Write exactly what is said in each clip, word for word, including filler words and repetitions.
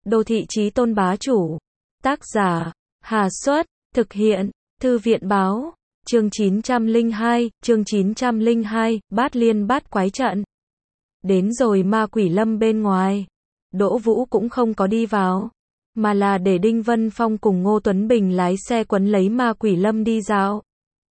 Đô thị chí tôn bá chủ. Tác giả, Hà Xuất, thực hiện, Thư viện báo, chương chín trăm lẻ hai, chương chín trăm lẻ hai, bát liên bát quái trận. Đến rồi ma quỷ lâm bên ngoài. Đỗ Vũ cũng không có đi vào, mà là để Đinh Vân Phong cùng Ngô Tuấn Bình lái xe quấn lấy ma quỷ lâm đi dạo.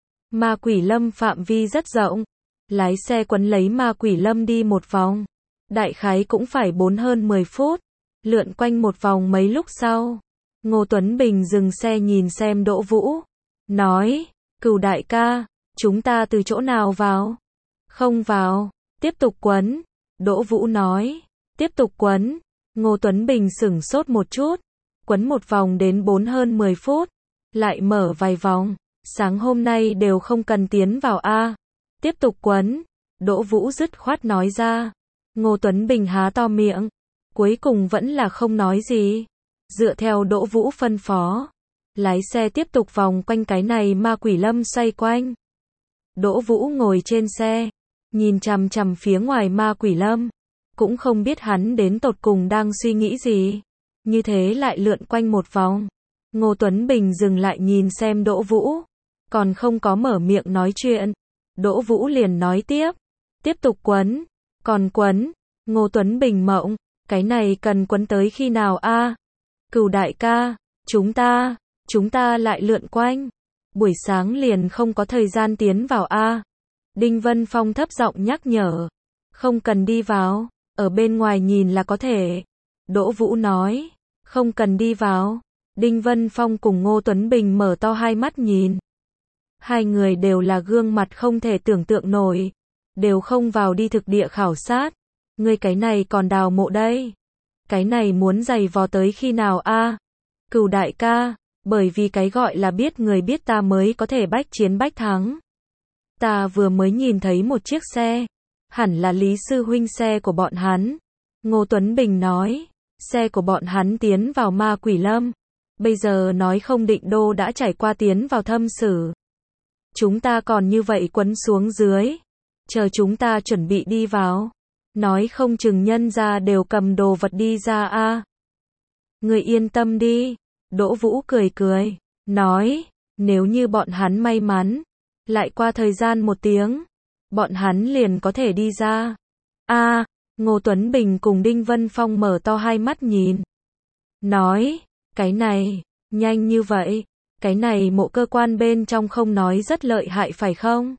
Ma quỷ lâm phạm vi rất rộng, lái xe quấn lấy ma quỷ lâm đi một vòng, đại khái cũng phải bốn hơn mười phút, lượn quanh một vòng mấy lúc sau. Ngô Tuấn Bình dừng xe nhìn xem Đỗ Vũ, nói, Cửu đại ca, chúng ta từ chỗ nào vào? Không vào, tiếp tục quấn. Đỗ Vũ nói, tiếp tục quấn. Ngô Tuấn Bình sửng sốt một chút, quấn một vòng đến bốn hơn mười phút, lại mở vài vòng, sáng hôm nay đều không cần tiến vào a. Tiếp tục quấn. Đỗ Vũ dứt khoát nói ra. Ngô Tuấn Bình há to miệng, cuối cùng vẫn là không nói gì. Dựa theo Đỗ Vũ phân phó, lái xe tiếp tục vòng quanh cái này ma quỷ lâm xoay quanh. Đỗ Vũ ngồi trên xe, nhìn chằm chằm phía ngoài ma quỷ lâm, cũng không biết hắn đến tột cùng đang suy nghĩ gì. Như thế lại lượn quanh một vòng. Ngô Tuấn Bình dừng lại nhìn xem Đỗ Vũ, còn không có mở miệng nói chuyện. Đỗ Vũ liền nói tiếp, tiếp tục quấn, còn quấn. Ngô Tuấn Bình mộng, cái này cần quấn tới khi nào a? À? Cửu đại ca, chúng ta, chúng ta lại lượn quanh. Buổi sáng liền không có thời gian tiến vào a. À? Đinh Vân Phong thấp giọng nhắc nhở, không cần đi vào, ở bên ngoài nhìn là có thể. Đỗ Vũ nói, không cần đi vào. Đinh Vân Phong cùng Ngô Tuấn Bình mở to hai mắt nhìn. Hai người đều là gương mặt không thể tưởng tượng nổi, đều không vào đi thực địa khảo sát. Ngươi cái này còn đào mộ đây, cái này muốn giày vò tới khi nào a? À? Cửu đại ca, bởi vì cái gọi là biết người biết ta mới có thể bách chiến bách thắng. Ta vừa mới nhìn thấy một chiếc xe, hẳn là Lý sư huynh xe của bọn hắn. Ngô Tuấn Bình nói, xe của bọn hắn tiến vào ma quỷ lâm, bây giờ nói không định đô đã trải qua tiến vào thâm sử. Chúng ta còn như vậy quấn xuống dưới, chờ chúng ta chuẩn bị đi vào, nói không chừng nhân ra đều cầm đồ vật đi ra a. À. Người yên tâm đi. Đỗ Vũ cười cười, nói, nếu như bọn hắn may mắn, lại qua thời gian một tiếng, bọn hắn liền có thể đi ra. A, à, Ngô Tuấn Bình cùng Đinh Vân Phong mở to hai mắt nhìn. Nói, cái này, nhanh như vậy, cái này mộ cơ quan bên trong không nói rất lợi hại phải không?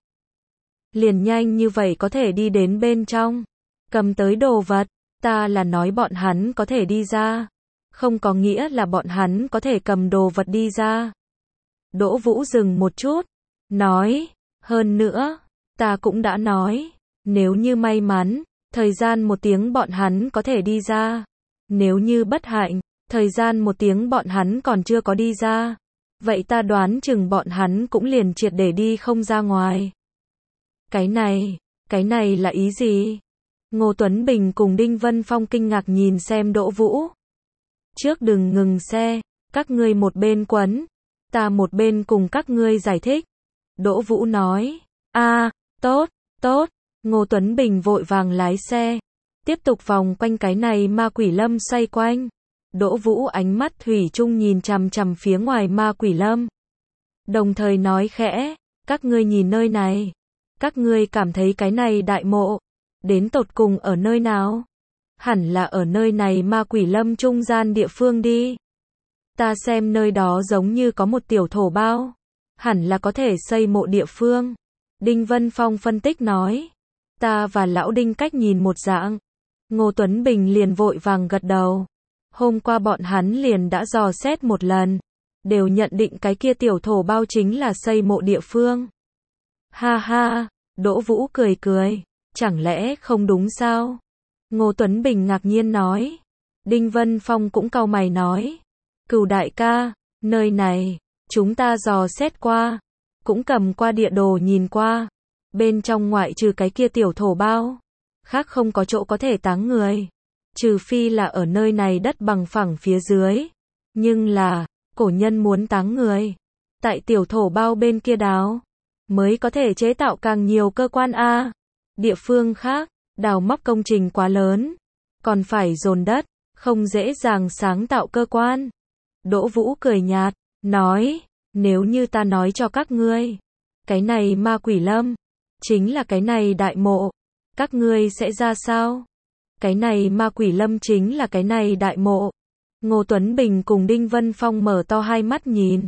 Liền nhanh như vậy có thể đi đến bên trong, cầm tới đồ vật, ta là nói bọn hắn có thể đi ra, không có nghĩa là bọn hắn có thể cầm đồ vật đi ra. Đỗ Vũ dừng một chút, nói, hơn nữa, ta cũng đã nói, nếu như may mắn, thời gian một tiếng bọn hắn có thể đi ra. Nếu như bất hạnh, thời gian một tiếng bọn hắn còn chưa có đi ra, vậy ta đoán chừng bọn hắn cũng liền triệt để đi không ra ngoài. Cái này, cái này là ý gì? Ngô Tuấn Bình cùng Đinh Vân Phong kinh ngạc nhìn xem Đỗ Vũ. Trước đừng ngừng xe, các ngươi một bên quấn, ta một bên cùng các ngươi giải thích. Đỗ Vũ nói, a, à, tốt, tốt. Ngô Tuấn Bình vội vàng lái xe, tiếp tục vòng quanh cái này ma quỷ lâm xoay quanh. Đỗ Vũ ánh mắt thủy chung nhìn chằm chằm phía ngoài ma quỷ lâm, đồng thời nói khẽ, các ngươi nhìn nơi này, các ngươi cảm thấy cái này đại mộ đến tột cùng ở nơi nào? Hẳn là ở nơi này ma quỷ lâm trung gian địa phương đi. Ta xem nơi đó giống như có một tiểu thổ bao, hẳn là có thể xây mộ địa phương. Đinh Vân Phong phân tích nói. Ta và lão Đinh cách nhìn một dạng. Ngô Tuấn Bình liền vội vàng gật đầu. Hôm qua bọn hắn liền đã dò xét một lần, đều nhận định cái kia tiểu thổ bao chính là xây mộ địa phương. Ha ha, Đỗ Vũ cười cười, chẳng lẽ không đúng sao? Ngô Tuấn Bình ngạc nhiên nói. Đinh Vân Phong cũng cau mày nói, Cửu đại ca, nơi này, chúng ta dò xét qua, cũng cầm qua địa đồ nhìn qua, bên trong ngoại trừ cái kia tiểu thổ bao, khác không có chỗ có thể táng người, trừ phi là ở nơi này đất bằng phẳng phía dưới. Nhưng là, cổ nhân muốn táng người, tại tiểu thổ bao bên kia đào, mới có thể chế tạo càng nhiều cơ quan a. Địa phương khác, đào móc công trình quá lớn, còn phải dồn đất, không dễ dàng sáng tạo cơ quan. Đỗ Vũ cười nhạt, nói, nếu như ta nói cho các ngươi, cái này ma quỷ lâm, chính là cái này đại mộ, các ngươi sẽ ra sao? Cái này ma quỷ lâm chính là cái này đại mộ. Ngô Tuấn Bình cùng Đinh Vân Phong mở to hai mắt nhìn.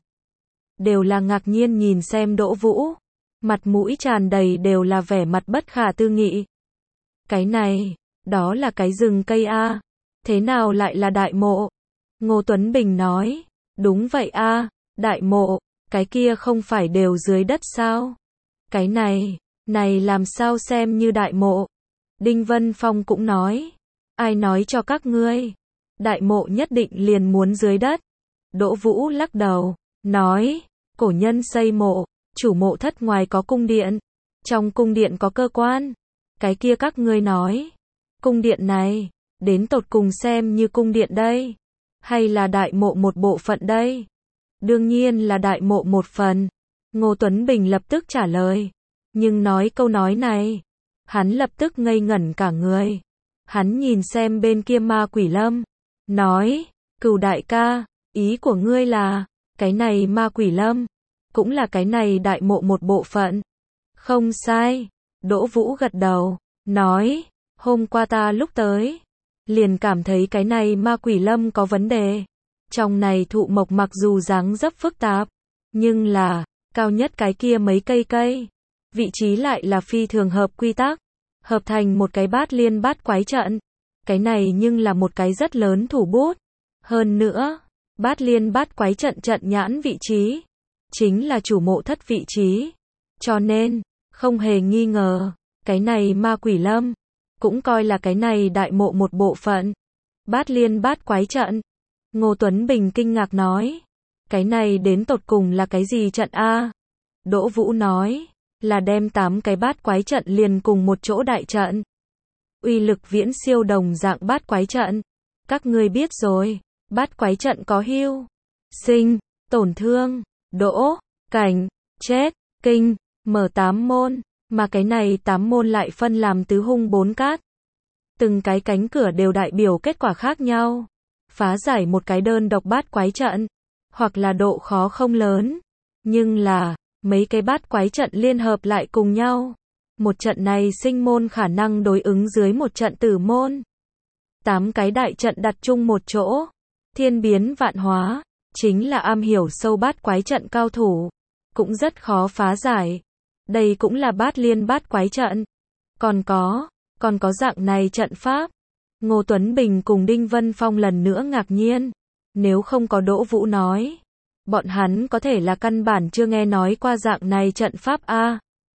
Đều là ngạc nhiên nhìn xem Đỗ Vũ. Mặt mũi tràn đầy đều là vẻ mặt bất khả tư nghị. Cái này, đó là cái rừng cây a, thế nào lại là đại mộ? Ngô Tuấn Bình nói, đúng vậy a, đại mộ, cái kia không phải đều dưới đất sao? Cái này, này làm sao xem như đại mộ? Đinh Vân Phong cũng nói, ai nói cho các ngươi, đại mộ nhất định liền muốn dưới đất. Đỗ Vũ lắc đầu, nói, cổ nhân xây mộ, chủ mộ thất ngoài có cung điện, trong cung điện có cơ quan. Cái kia các ngươi nói, cung điện này, đến tột cùng xem như cung điện đây, hay là đại mộ một bộ phận đây? Đương nhiên là đại mộ một phần. Ngô Tuấn Bình lập tức trả lời, nhưng nói câu nói này, hắn lập tức ngây ngẩn cả người. Hắn nhìn xem bên kia ma quỷ lâm, nói, Cửu đại ca, ý của ngươi là, cái này ma quỷ lâm, cũng là cái này đại mộ một bộ phận. Không sai. Đỗ Vũ gật đầu, nói, hôm qua ta lúc tới, liền cảm thấy cái này ma quỷ lâm có vấn đề. Trong này thụ mộc mặc dù dáng dấp phức tạp, nhưng là, cao nhất cái kia mấy cây cây, vị trí lại là phi thường hợp quy tắc, hợp thành một cái bát liên bát quái trận. Cái này nhưng là một cái rất lớn thủ bút. Hơn nữa, bát liên bát quái trận trận nhãn vị trí, chính là chủ mộ thất vị trí. Cho nên, không hề nghi ngờ, cái này ma quỷ lâm, cũng coi là cái này đại mộ một bộ phận. Bát liên bát quái trận. Ngô Tuấn Bình kinh ngạc nói, cái này đến tột cùng là cái gì trận a? Đỗ Vũ nói, là đem tám cái bát quái trận liền cùng một chỗ đại trận. Uy lực viễn siêu đồng dạng bát quái trận. Các ngươi biết rồi, bát quái trận có hưu, sinh, tổn thương, đỗ, cảnh, chết, kinh, mở tám môn, mà cái này tám môn lại phân làm tứ hung bốn cát. Từng cái cánh cửa đều đại biểu kết quả khác nhau. Phá giải một cái đơn độc bát quái trận, hoặc là độ khó không lớn, nhưng là, mấy cái bát quái trận liên hợp lại cùng nhau. Một trận này sinh môn khả năng đối ứng dưới một trận tử môn. Tám cái đại trận đặt chung một chỗ, thiên biến vạn hóa, chính là am hiểu sâu bát quái trận cao thủ, cũng rất khó phá giải. Đây cũng là bát liên bát quái trận. Còn có, còn có dạng này trận pháp. Ngô Tuấn Bình cùng Đinh Vân Phong lần nữa ngạc nhiên. Nếu không có Đỗ Vũ nói, bọn hắn có thể là căn bản chưa nghe nói qua dạng này trận pháp a.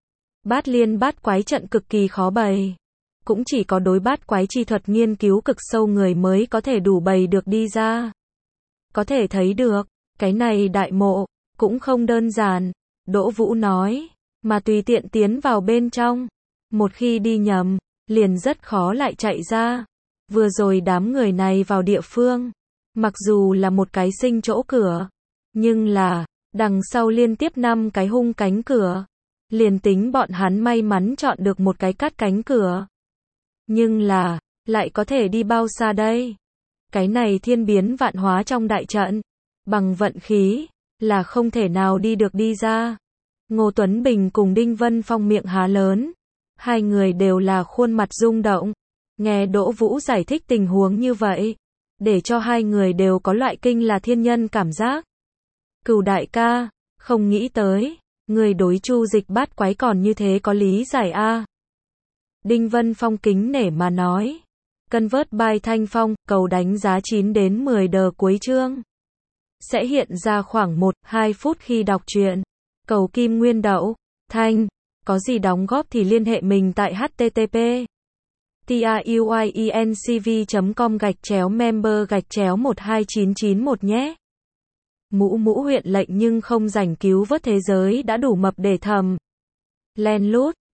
Bát liên bát quái trận cực kỳ khó bày. Cũng chỉ có đối bát quái chi thuật nghiên cứu cực sâu người mới có thể đủ bày được đi ra. Có thể thấy được, cái này đại mộ, cũng không đơn giản. Đỗ Vũ nói, mà tùy tiện tiến vào bên trong. Một khi đi nhầm, liền rất khó lại chạy ra. Vừa rồi đám người này vào địa phương, mặc dù là một cái sinh chỗ cửa, nhưng là, đằng sau liên tiếp năm cái hung cánh cửa. Liền tính bọn hắn may mắn chọn được một cái cắt cánh cửa. Nhưng là, lại có thể đi bao xa đây? Cái này thiên biến vạn hóa trong đại trận, bằng vận khí, là không thể nào đi được đi ra. Ngô Tuấn Bình cùng Đinh Vân Phong miệng há lớn. Hai người đều là khuôn mặt rung động. Nghe Đỗ Vũ giải thích tình huống như vậy, để cho hai người đều có loại kinh là thiên nhân cảm giác. Cửu đại ca, không nghĩ tới, người đối chu dịch bát quái còn như thế có lý giải a. Đinh Vân Phong kính nể mà nói. Convert by Thanh Phong, cầu đánh giá chín đến mười đờ cuối chương. Sẽ hiện ra khoảng một đến hai phút khi đọc truyện. Cầu kim nguyên đậu, Thanh, có gì đóng góp thì liên hệ mình tại http truyencv chấm com gạch chéo member gạch chéo một hai chín chín một nhé. Mũ mũ huyện lệnh nhưng không rảnh cứu vớt thế giới đã đủ mập để thầm. Len lút.